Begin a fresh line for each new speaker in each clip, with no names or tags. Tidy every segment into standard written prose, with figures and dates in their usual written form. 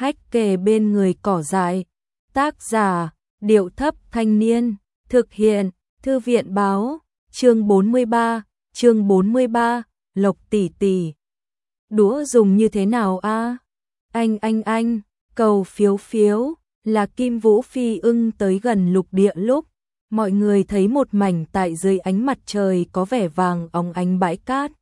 hách kề bên người cỏ dại. Tác giả, Điệu Thấp Thanh Niên, thực hiện, Thư viện báo, chương 43, Lộc tỷ tỷ. Đũa dùng như thế nào a? Anh, cầu phiếu phiếu, là Kim Vũ Phi Ưng tới gần lục địa lúc, mọi người thấy một mảnh tại dưới ánh mặt trời có vẻ vàng óng ánh bãi cát.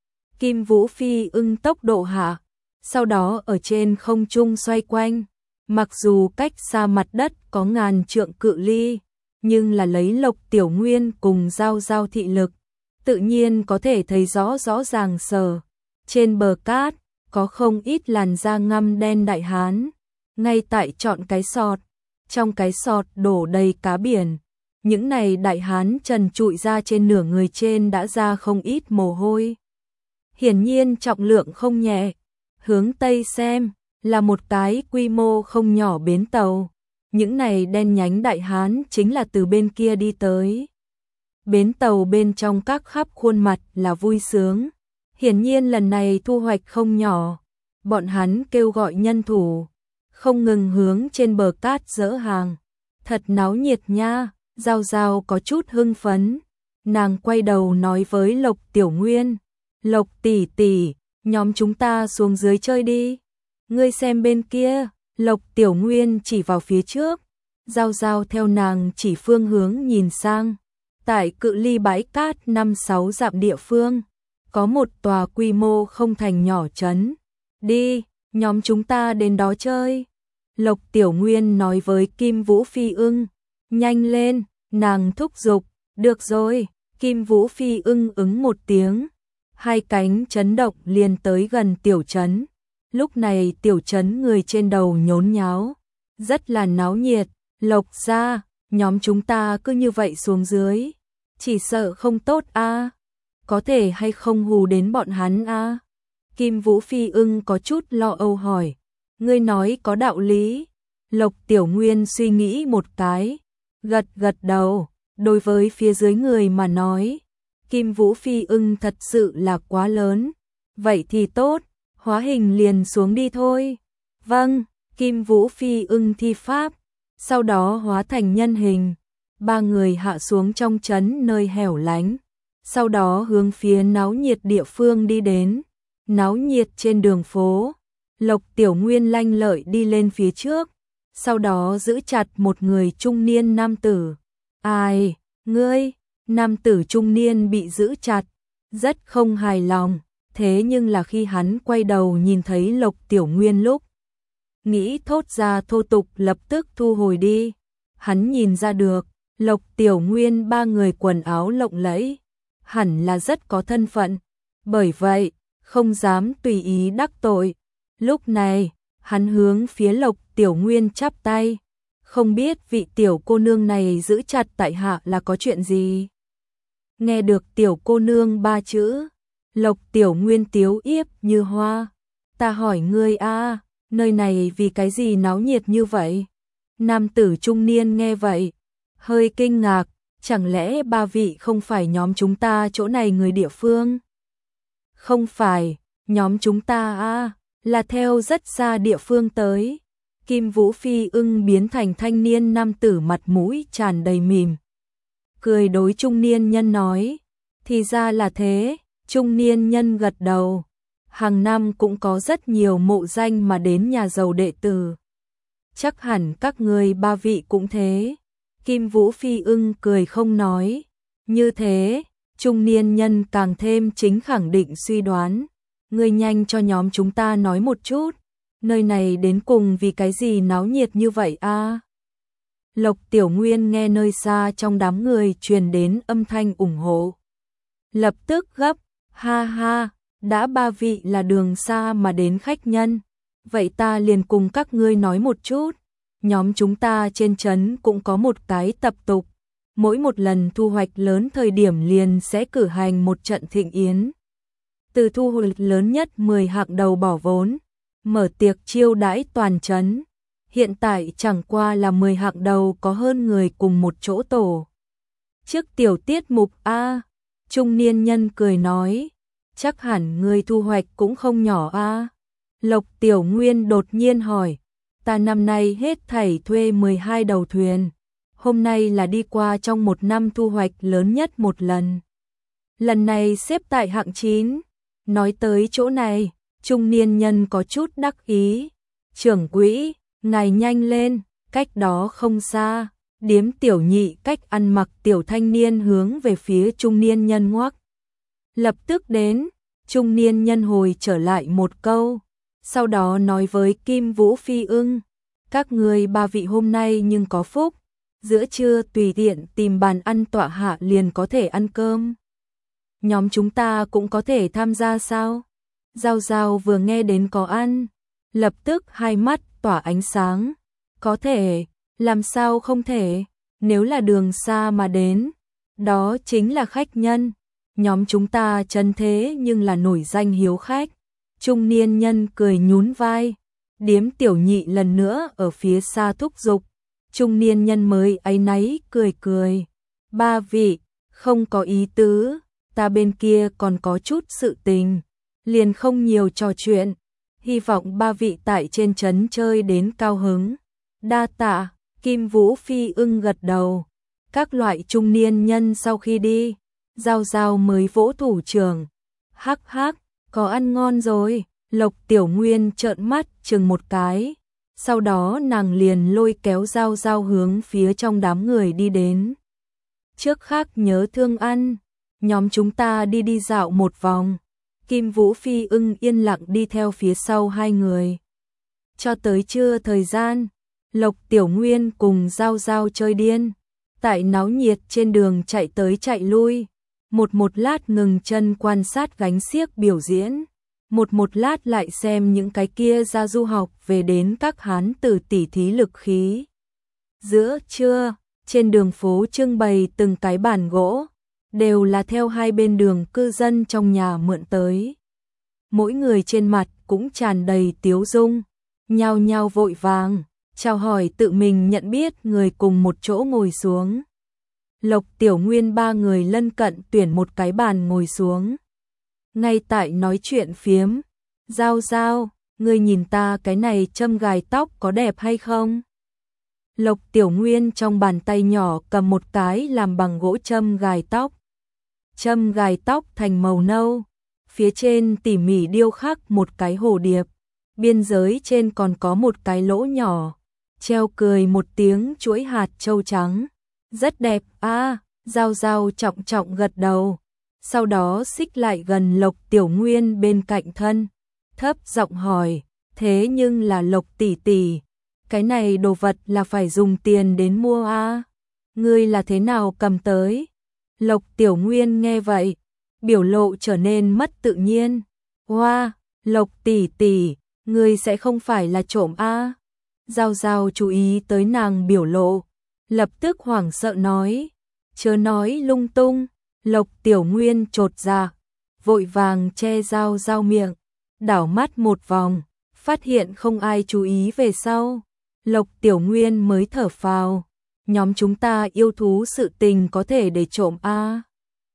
Kim Vũ Phi Ưng tốc độ hạ, sau đó ở trên không trung xoay quanh, mặc dù cách xa mặt đất có ngàn trượng cự ly, nhưng là lấy Lộc Tiểu Nguyên cùng giao thị lực, tự nhiên có thể thấy rõ ràng sờ. Trên bờ cát, có không ít làn da ngăm đen đại hán, ngay tại chọn cái sọt, trong cái sọt đổ đầy cá biển. Những này đại hán trần trụi ra trên nửa người trên đã ra không ít mồ hôi. Hiển nhiên trọng lượng không nhẹ. Hướng Tây xem, là một cái quy mô không nhỏ bến tàu. Những này đen nhánh đại hán chính là từ bên kia đi tới. Bến tàu bên trong các khắp khuôn mặt là vui sướng. Hiển nhiên lần này thu hoạch không nhỏ. Bọn hắn kêu gọi nhân thủ, không ngừng hướng trên bờ cát dỡ hàng. Thật náo nhiệt nha. Giao có chút hưng phấn. Nàng quay đầu nói với Lộc Tiểu Nguyên. Lộc tỷ tỷ, nhóm chúng ta xuống dưới chơi đi. Ngươi xem bên kia. Lộc Tiểu Nguyên chỉ vào phía trước. Giao theo nàng chỉ phương hướng nhìn sang. Tại cự ly bãi cát 5-6 dặm địa phương, có một tòa quy mô không thành nhỏ trấn. Đi, nhóm chúng ta đến đó chơi. Lộc Tiểu Nguyên nói với Kim Vũ Phi Ưng. Nhanh lên, nàng thúc giục. Được rồi, Kim Vũ Phi Ưng ứng một tiếng. Hai cánh chấn động liền tới gần tiểu trấn. Lúc này tiểu trấn người trên đầu nhốn nháo, rất là náo nhiệt. Lộc gia, nhóm chúng ta cứ như vậy xuống dưới, chỉ sợ không tốt a. Có thể hay không hù đến bọn hắn a? Kim Vũ Phi Ưng có chút lo âu hỏi. Ngươi nói có đạo lý. Lộc Tiểu Nguyên suy nghĩ một cái, gật đầu. Đối với phía dưới người mà nói, Kim Vũ Phi Ưng thật sự là quá lớn. Vậy thì tốt, hóa hình liền xuống đi thôi. Vâng, Kim Vũ Phi Ưng thi pháp, sau đó hóa thành nhân hình. Ba người hạ xuống trong trấn nơi hẻo lánh, sau đó hướng phía náo nhiệt địa phương đi đến. Náo nhiệt trên đường phố, Lộc Tiểu Nguyên lanh lợi đi lên phía trước, sau đó giữ chặt một người trung niên nam tử. Ai, ngươi? Nam tử trung niên bị giữ chặt, rất không hài lòng. Thế nhưng là khi hắn quay đầu nhìn thấy Lộc Tiểu Nguyên lúc, nghĩ thốt ra thô tục lập tức thu hồi đi. Hắn nhìn ra được, Lộc Tiểu Nguyên ba người quần áo lộng lẫy, hẳn là rất có thân phận. Bởi vậy, không dám tùy ý đắc tội. Lúc này, hắn hướng phía Lộc Tiểu Nguyên chắp tay. Không biết vị tiểu cô nương này giữ chặt tại hạ là có chuyện gì? Nghe được tiểu cô nương ba chữ, Lộc Tiểu Nguyên tiếu yếp như hoa. Ta hỏi ngươi a, nơi này vì cái gì náo nhiệt như vậy? Nam tử trung niên nghe vậy, hơi kinh ngạc, chẳng lẽ ba vị không phải nhóm chúng ta chỗ này người địa phương? Không phải, nhóm chúng ta a, là theo rất xa địa phương tới. Kim Vũ Phi Ưng biến thành thanh niên nam tử mặt mũi tràn đầy mỉm cười đối trung niên nhân nói. Thì ra là thế. Trung niên nhân gật đầu. Hàng năm cũng có rất nhiều mộ danh mà đến nhà giàu đệ tử. Chắc hẳn các người ba vị cũng thế. Kim Vũ Phi Ưng cười không nói. Như thế, trung niên nhân càng thêm chính khẳng định suy đoán. Ngươi nhanh cho nhóm chúng ta nói một chút. Nơi này đến cùng vì cái gì náo nhiệt như vậy a? Lộc Tiểu Nguyên nghe nơi xa trong đám người truyền đến âm thanh ủng hộ. Lập tức gấp, ha ha, đã ba vị là đường xa mà đến khách nhân. Vậy ta liền cùng các ngươi nói một chút. Nhóm chúng ta trên trấn cũng có một cái tập tục. Mỗi một lần thu hoạch lớn thời điểm liền sẽ cử hành một trận thịnh yến. Từ thu hoạch lớn nhất 10 hạng đầu bỏ vốn, mở tiệc chiêu đãi toàn trấn. Hiện tại chẳng qua là 10 hạng đầu có hơn người cùng một chỗ tổ. Trước tiểu tiết mục a, trung niên nhân cười nói, chắc hẳn người thu hoạch cũng không nhỏ a. Lộc Tiểu Nguyên đột nhiên hỏi, ta năm nay hết thảy thuê 12 đầu thuyền. Hôm nay là đi qua trong một năm thu hoạch lớn nhất một lần. Lần này xếp tại hạng 9. Nói tới chỗ này, trung niên nhân có chút đắc ý. Trưởng quỹ, ngài nhanh lên, cách đó không xa. Điếm tiểu nhị cách ăn mặc tiểu thanh niên hướng về phía trung niên nhân ngoắc. Lập tức đến, trung niên nhân hồi trở lại một câu. Sau đó nói với Kim Vũ Phi Ưng, các người ba vị hôm nay nhưng có phúc, giữa trưa tùy tiện tìm bàn ăn tọa hạ liền có thể ăn cơm. Nhóm chúng ta cũng có thể tham gia sao? Giao Giao vừa nghe đến có ăn, lập tức hai mắt tỏa ánh sáng. Có thể, làm sao không thể, nếu là đường xa mà đến, đó chính là khách nhân. Nhóm chúng ta chân thế nhưng là nổi danh hiếu khách. Trung niên nhân cười nhún vai, điếm tiểu nhị lần nữa ở phía xa thúc giục. Trung niên nhân mới áy náy cười cười. Ba vị, không có ý tứ, ta bên kia còn có chút sự tình, liền không nhiều trò chuyện. Hy vọng ba vị tại trên trấn chơi đến cao hứng. Đa tạ, Kim Vũ Phi Ưng gật đầu. Các loại trung niên nhân sau khi đi, Giao Giao mới vỗ thủ trưởng. Hắc hắc, có ăn ngon rồi. Lộc Tiểu Nguyên trợn mắt chừng một cái. Sau đó nàng liền lôi kéo Giao Giao hướng phía trong đám người đi đến. Trước khác nhớ thương ăn, nhóm chúng ta đi đi dạo một vòng. Kim Vũ Phi Ưng yên lặng đi theo phía sau hai người. Cho tới trưa thời gian, Lộc Tiểu Nguyên cùng Giao Giao chơi điên. Tại náo nhiệt trên đường chạy tới chạy lui. Một lát ngừng chân quan sát gánh xiếc biểu diễn. Một lát lại xem những cái kia ra du học về đến các hán tử tỉ thí lực khí. Giữa trưa, trên đường phố trưng bày từng cái bàn gỗ, đều là theo hai bên đường cư dân trong nhà mượn tới. Mỗi người trên mặt cũng tràn đầy tiếu dung, nhao nhao vội vàng, chào hỏi tự mình nhận biết người cùng một chỗ ngồi xuống. Lộc Tiểu Nguyên ba người lân cận tuyển một cái bàn ngồi xuống. Ngay tại nói chuyện phiếm, Giao Giao, ngươi nhìn ta cái này châm gài tóc có đẹp hay không? Lộc Tiểu Nguyên trong bàn tay nhỏ cầm một cái làm bằng gỗ châm gài tóc. Châm gài tóc thành màu nâu, phía trên tỉ mỉ điêu khắc một cái hồ điệp, biên giới trên còn có một cái lỗ nhỏ, treo cười một tiếng chuỗi hạt châu trắng. Rất đẹp a. Giao Giao trọng trọng gật đầu. Sau đó xích lại gần Lộc Tiểu Nguyên bên cạnh thân, thấp giọng hỏi, thế nhưng là Lộc tỷ tỷ, cái này đồ vật là phải dùng tiền đến mua a? Ngươi là thế nào cầm tới? Lộc Tiểu Nguyên nghe vậy, biểu lộ trở nên mất tự nhiên. Hoa, Lộc tỷ tỷ, ngươi sẽ không phải là trộm a? Giao Giao chú ý tới nàng biểu lộ, lập tức hoảng sợ nói, chớ nói lung tung. Lộc Tiểu Nguyên chột dạ, vội vàng che Giao Giao miệng, đảo mắt một vòng, phát hiện không ai chú ý về sau. Lộc Tiểu Nguyên mới thở phào, nhóm chúng ta yêu thú sự tình có thể để trộm a.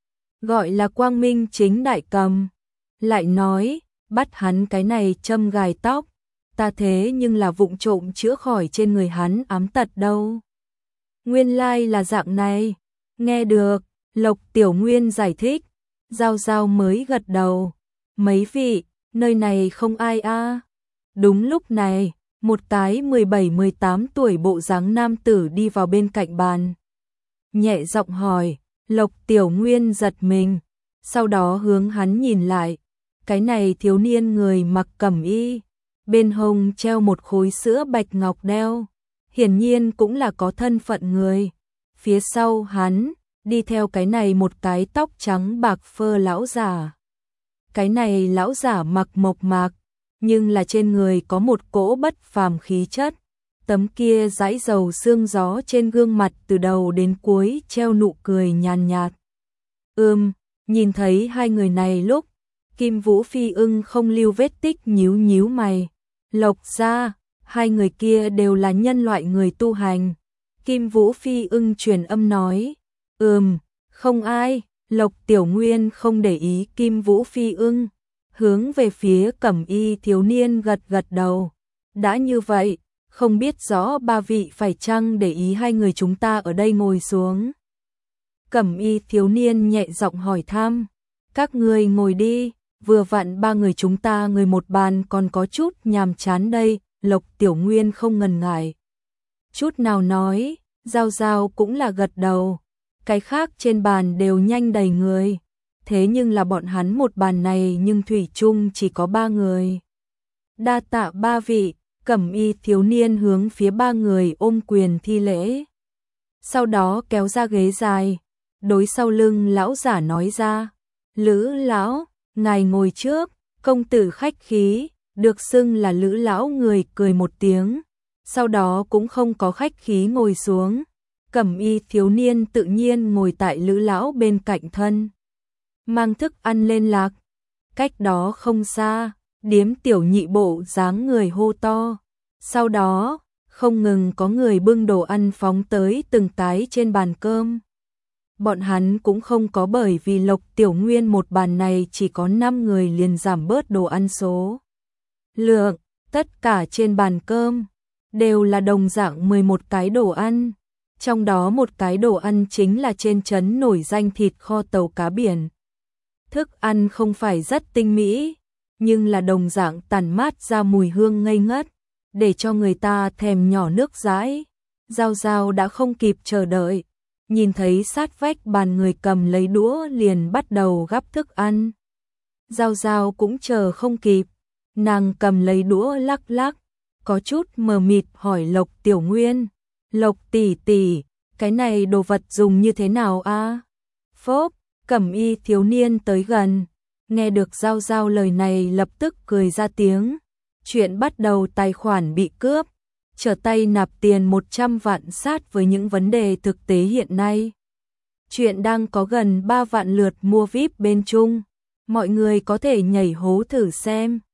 Gọi là quang minh chính đại cầm. Lại nói, bắt hắn cái này châm gài tóc, ta thế nhưng là vụng trộm chữa khỏi trên người hắn ám tật đâu. Nguyên lai là dạng này, nghe được. Lộc Tiểu Nguyên giải thích, Giao Giao mới gật đầu. Mấy vị, nơi này không ai a. Đúng lúc này, một cái 17-18 tuổi bộ dáng nam tử đi vào bên cạnh bàn. Nhẹ giọng hỏi, Lộc Tiểu Nguyên giật mình, sau đó hướng hắn nhìn lại. Cái này thiếu niên người mặc cẩm y, bên hông treo một khối sữa bạch ngọc đeo, hiển nhiên cũng là có thân phận người. Phía sau hắn đi theo cái này một cái tóc trắng bạc phơ lão giả. Cái này lão giả mặc mộc mạc, nhưng là trên người có một cỗ bất phàm khí chất. Tấm kia dãi dầu sương gió trên gương mặt từ đầu đến cuối treo nụ cười nhàn nhạt. Nhìn thấy hai người này lúc, Kim Vũ Phi Ưng không lưu vết tích nhíu nhíu mày. Lộc gia, hai người kia đều là nhân loại người tu hành. Kim Vũ Phi Ưng truyền âm nói. Không ai. Lộc Tiểu Nguyên không để ý Kim Vũ Phi Ưng, hướng về phía cẩm y thiếu niên gật gật đầu. Đã như vậy, không biết rõ ba vị phải chăng để ý hai người chúng ta ở đây ngồi xuống. Cẩm y thiếu niên nhẹ giọng hỏi thăm, các người ngồi đi, vừa vặn ba người chúng ta người một bàn còn có chút nhàm chán đây. Lộc Tiểu Nguyên không ngần ngại chút nào nói, Giao Giao cũng là gật đầu, cái khác trên bàn đều nhanh đầy người, thế nhưng là bọn hắn một bàn này nhưng thủy chung chỉ có ba người. Đa tạ ba vị. Cẩm y thiếu niên hướng phía ba người ôm quyền thi lễ. Sau đó kéo ra ghế dài, đối sau lưng lão giả nói ra, Lữ lão, ngài ngồi trước, công tử khách khí, được xưng là Lữ lão người cười một tiếng, sau đó cũng không có khách khí ngồi xuống. Cẩm y thiếu niên tự nhiên ngồi tại Lữ lão bên cạnh thân, mang thức ăn lên lạc. Cách đó không xa, Điếm Tiểu Nhị bộ dáng người hô to. Sau đó, không ngừng có người bưng đồ ăn phóng tới từng cái trên bàn cơm. Bọn hắn cũng không có bởi vì Lộc Tiểu Nguyên một bàn này chỉ có 5 người liền giảm bớt đồ ăn số lượng, tất cả trên bàn cơm đều là đồng dạng 11 cái đồ ăn. Trong đó một cái đồ ăn chính là trên trấn nổi danh thịt kho tàu cá biển. Thức ăn không phải rất tinh mỹ, nhưng là đồng dạng tản mát ra mùi hương ngây ngất, để cho người ta thèm nhỏ nước dãi. Giao Giao đã không kịp chờ đợi, nhìn thấy sát vách bàn người cầm lấy đũa liền bắt đầu gắp thức ăn. Giao Giao cũng chờ không kịp, nàng cầm lấy đũa lắc lắc, có chút mờ mịt hỏi Lộc Tiểu Nguyên, Lộc tỷ tỷ, cái này đồ vật dùng như thế nào a? Phốp, Cẩm y thiếu niên tới gần, nghe được Giao Giao lời này lập tức cười ra tiếng. Chuyện bắt đầu tài khoản bị cướp, trở tay nạp tiền 100 vạn sát với những vấn đề thực tế hiện nay. Chuyện đang có gần 3 vạn lượt mua VIP bên Trung, mọi người có thể nhảy hố thử xem.